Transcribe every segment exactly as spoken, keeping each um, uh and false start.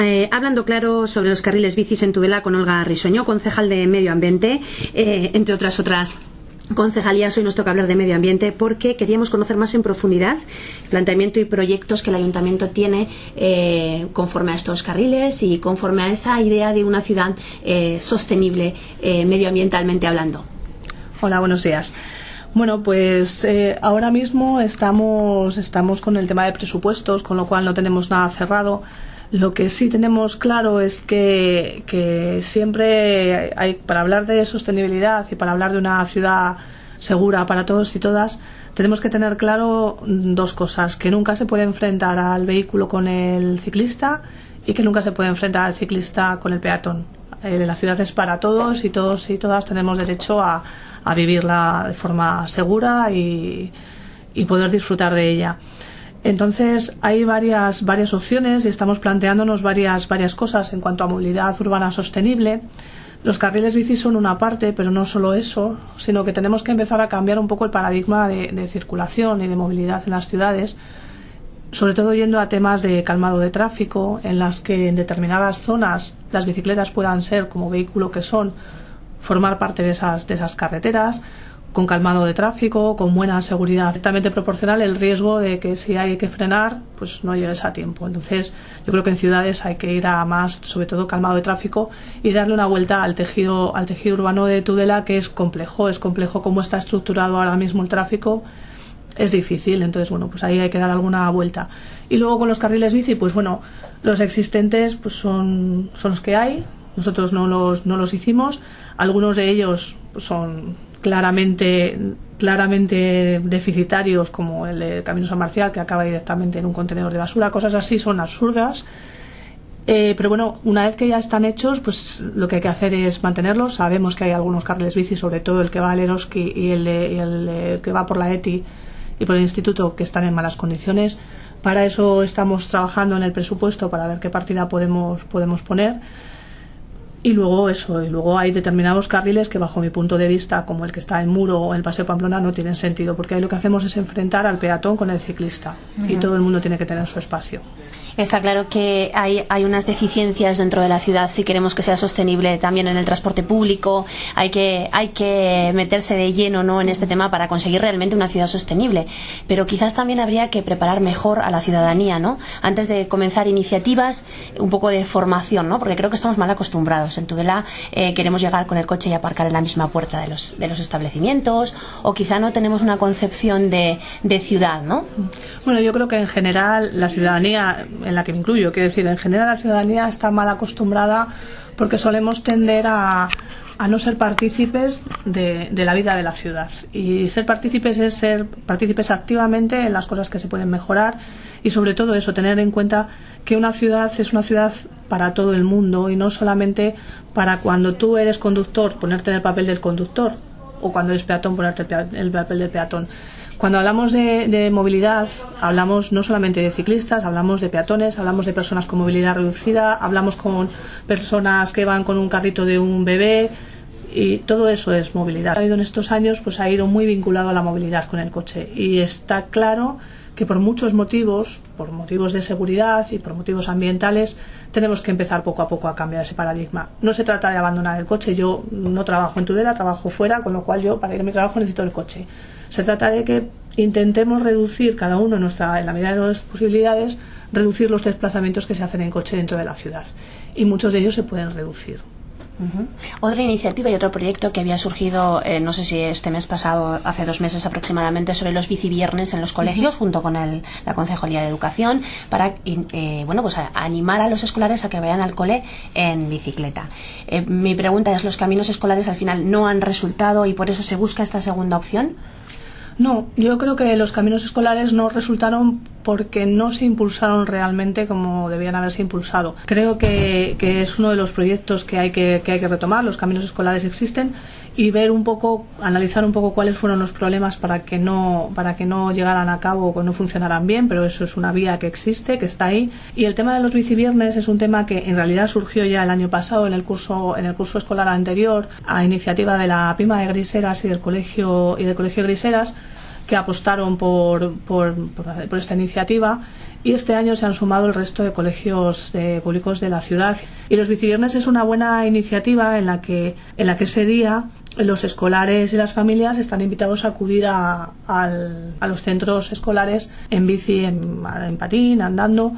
Eh, hablando claro sobre los carriles bicis en Tudela con Olga Risueño, concejal de Medio Ambiente, eh, entre otras otras concejalías. Hoy nos toca hablar de medio ambiente porque queríamos conocer más en profundidad el planteamiento y proyectos que el ayuntamiento tiene eh, conforme a estos carriles y conforme a esa idea de una ciudad eh, sostenible eh, medioambientalmente hablando. Hola, buenos días. Bueno, pues eh, ahora mismo estamos, estamos con el tema de presupuestos, con lo cual no tenemos nada cerrado. Lo que sí tenemos claro es que, que siempre hay, para hablar de sostenibilidad y para hablar de una ciudad segura para todos y todas, tenemos que tener claro dos cosas: que nunca se puede enfrentar al vehículo con el ciclista y que nunca se puede enfrentar al ciclista con el peatón. Eh, la ciudad es para todos y todos y todas tenemos derecho a, a vivirla de forma segura y, y poder disfrutar de ella. Entonces hay varias varias opciones y estamos planteándonos varias varias cosas en cuanto a movilidad urbana sostenible. Los carriles bici son una parte, pero no solo eso, sino que tenemos que empezar a cambiar un poco el paradigma de, de circulación y de movilidad en las ciudades, sobre todo yendo a temas de calmado de tráfico, en las que en determinadas zonas las bicicletas puedan ser, como vehículo que son, formar parte de esas de esas carreteras, con calmado de tráfico, con buena seguridad, directamente proporcional el riesgo de que si hay que frenar, pues no llegues a tiempo. Entonces, yo creo que en ciudades hay que ir a más, sobre todo calmado de tráfico, y darle una vuelta al tejido, al tejido urbano de Tudela, que es complejo, es complejo cómo está estructurado ahora mismo el tráfico, es difícil. Entonces, bueno, pues ahí hay que dar alguna vuelta. Y luego con los carriles bici, pues bueno, los existentes pues son, son los que hay, nosotros no los, no los hicimos, algunos de ellos pues son claramente claramente deficitarios, como el de Camino San Marcial, que acaba directamente en un contenedor de basura. Cosas así son absurdas, eh, pero bueno, una vez que ya están hechos, pues lo que hay que hacer es mantenerlos. Sabemos que hay algunos carriles bici, sobre todo el que va al Eroski y el, de, y el, de, el que va por la E T I y por el instituto, que están en malas condiciones. Para eso estamos trabajando en el presupuesto, para ver qué partida podemos podemos poner. Y luego eso, y luego hay determinados carriles que, bajo mi punto de vista, como el que está en Muro o en el Paseo Pamplona, no tienen sentido, porque ahí lo que hacemos es enfrentar al peatón con el ciclista. Uh-huh. Y todo el mundo tiene que tener su espacio. Está claro que hay, hay unas deficiencias dentro de la ciudad si queremos que sea sostenible también en el transporte público. Hay que, hay que meterse de lleno, ¿no?, en este tema para conseguir realmente una ciudad sostenible. Pero quizás también habría que preparar mejor a la ciudadanía, ¿no?, antes de comenzar iniciativas, un poco de formación, ¿no?, porque creo que estamos mal acostumbrados. En Tudela eh, queremos llegar con el coche y aparcar en la misma puerta de los, de los establecimientos, o quizá no tenemos una concepción de, de ciudad, ¿no? Bueno, yo creo que en general la ciudadanía, en la que me incluyo, quiero decir, en general la ciudadanía está mal acostumbrada porque solemos tender a, a no ser partícipes de, de la vida de la ciudad. Y ser partícipes es ser partícipes activamente en las cosas que se pueden mejorar, y sobre todo eso, tener en cuenta que una ciudad es una ciudad para todo el mundo y no solamente para cuando tú eres conductor ponerte en el papel del conductor, o cuando eres peatón ponerte en el papel del peatón. Cuando hablamos de, de movilidad, hablamos no solamente de ciclistas, hablamos de peatones, hablamos de personas con movilidad reducida, hablamos con personas que van con un carrito de un bebé, y todo eso es movilidad. Ha ido en estos años, pues ha ido muy vinculado a la movilidad con el coche, y está claro que por muchos motivos, por motivos de seguridad y por motivos ambientales, tenemos que empezar poco a poco a cambiar ese paradigma. No se trata de abandonar el coche. Yo no trabajo en Tudela, trabajo fuera, con lo cual yo para ir a mi trabajo necesito el coche. Se trata de que intentemos reducir, cada uno en, nuestra, en la medida de nuestras posibilidades, reducir los desplazamientos que se hacen en coche dentro de la ciudad. Y muchos de ellos se pueden reducir. Uh-huh. Otra iniciativa y otro proyecto que había surgido, eh, no sé si este mes pasado, hace dos meses aproximadamente, sobre los biciviernes en los colegios, uh-huh, junto con el, la Concejalía de Educación, para eh, bueno, pues a, a animar a los escolares a que vayan al cole en bicicleta. Eh, mi pregunta es, ¿los caminos escolares al final no han resultado y por eso se busca esta segunda opción? No, yo creo que los caminos escolares no resultaron porque no se impulsaron realmente como debían haberse impulsado. Creo que, que es uno de los proyectos que hay que, que hay que retomar. Los caminos escolares existen, y ver un poco, analizar un poco cuáles fueron los problemas para que no, para que no llegaran a cabo o que no funcionaran bien, pero eso es una vía que existe, que está ahí. Y el tema de los biciviernes es un tema que en realidad surgió ya el año pasado en el curso, en el curso escolar anterior, a iniciativa de la Pima de Griseras y del colegio y del colegio Griseras, que apostaron por, por, por, por esta iniciativa, y este año se han sumado el resto de colegios eh, públicos de la ciudad. Y los biciviernes es una buena iniciativa en la que, en la que ese día los escolares y las familias están invitados a acudir a, al, a los centros escolares en bici, en, en patín, andando.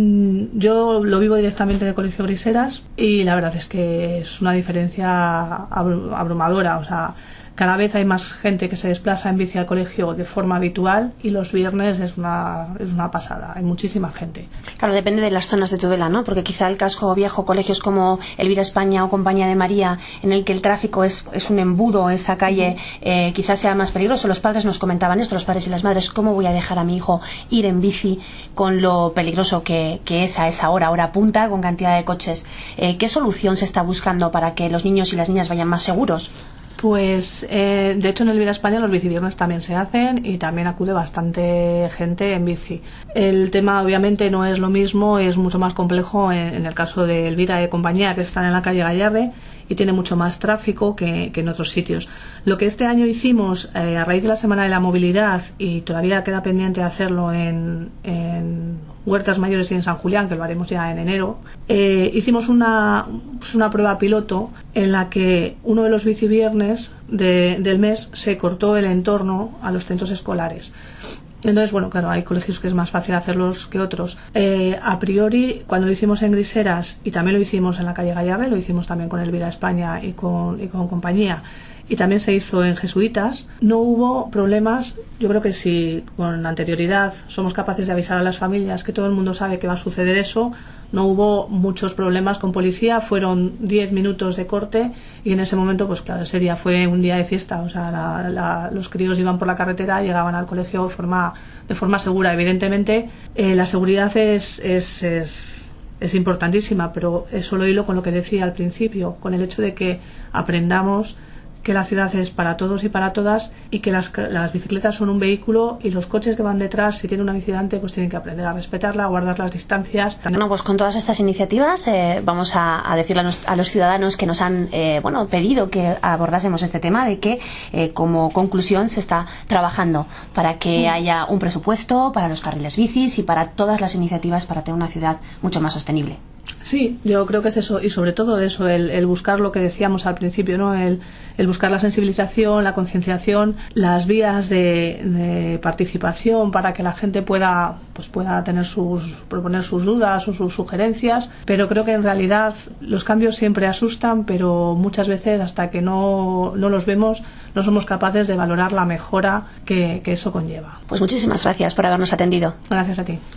Yo lo vivo directamente en el Colegio Griseras y la verdad es que es una diferencia abrumadora. O sea, cada vez hay más gente que se desplaza en bici al colegio de forma habitual y los viernes es una, es una pasada, hay muchísima gente. Claro, depende de las zonas de Tudela, ¿no? Porque quizá el casco viejo, colegios como Elvira España o Compañía de María, en el que el tráfico es, es un embudo, esa calle, eh, quizás sea más peligroso. Los padres nos comentaban esto, los padres y las madres, ¿cómo voy a dejar a mi hijo ir en bici con lo peligroso que, que es a esa hora, hora punta, con cantidad de coches? Eh, ¿Qué solución se está buscando para que los niños y las niñas vayan más seguros? Pues eh, de hecho en Elvira España los biciviernes también se hacen y también acude bastante gente en bici. El tema obviamente no es lo mismo, es mucho más complejo en, en el caso de Elvira de Compañía, que están en la calle Gallarre y tiene mucho más tráfico que, que en otros sitios. Lo que este año hicimos eh, a raíz de la Semana de la Movilidad, y todavía queda pendiente hacerlo en, en Huertas Mayores y en San Julián, que lo haremos ya en enero, eh, hicimos una, pues una prueba piloto en la que uno de los biciviernes de, del mes se cortó el entorno a los centros escolares. Entonces, bueno, claro, hay colegios que es más fácil hacerlos que otros. Eh, a priori, cuando lo hicimos en Griseras, y también lo hicimos en la calle Gallarre, lo hicimos también con Elvira España y con, y con Compañía, y también se hizo en Jesuitas, no hubo problemas. Yo creo que si con anterioridad somos capaces de avisar a las familias que todo el mundo sabe que va a suceder eso, no hubo muchos problemas con policía. Fueron diez minutos de corte y en ese momento, pues claro, ese día fue un día de fiesta. O sea, la, la, los críos iban por la carretera, llegaban al colegio de forma, de forma segura. Evidentemente, eh, la seguridad es, es, es es importantísima, pero eso lo hilo con lo que decía al principio, con el hecho de que aprendamos que la ciudad es para todos y para todas, y que las, las bicicletas son un vehículo y los coches que van detrás, si tienen una incidente, pues tienen que aprender a respetarla, a guardar las distancias. Bueno, pues con todas estas iniciativas eh, vamos a, a decirle a, nos, a los ciudadanos que nos han eh, bueno, pedido que abordásemos este tema, de que eh, como conclusión se está trabajando para que mm. haya un presupuesto para los carriles bicis y para todas las iniciativas para tener una ciudad mucho más sostenible. Sí, yo creo que es eso, y sobre todo eso, el, el buscar lo que decíamos al principio, ¿no? El, el buscar la sensibilización, la concienciación, las vías de, de participación para que la gente pueda, pues pueda tener sus, proponer sus dudas o sus sugerencias. Pero creo que en realidad los cambios siempre asustan, pero muchas veces hasta que no, no los vemos no somos capaces de valorar la mejora que, que eso conlleva. Pues muchísimas gracias por habernos atendido. Gracias a ti.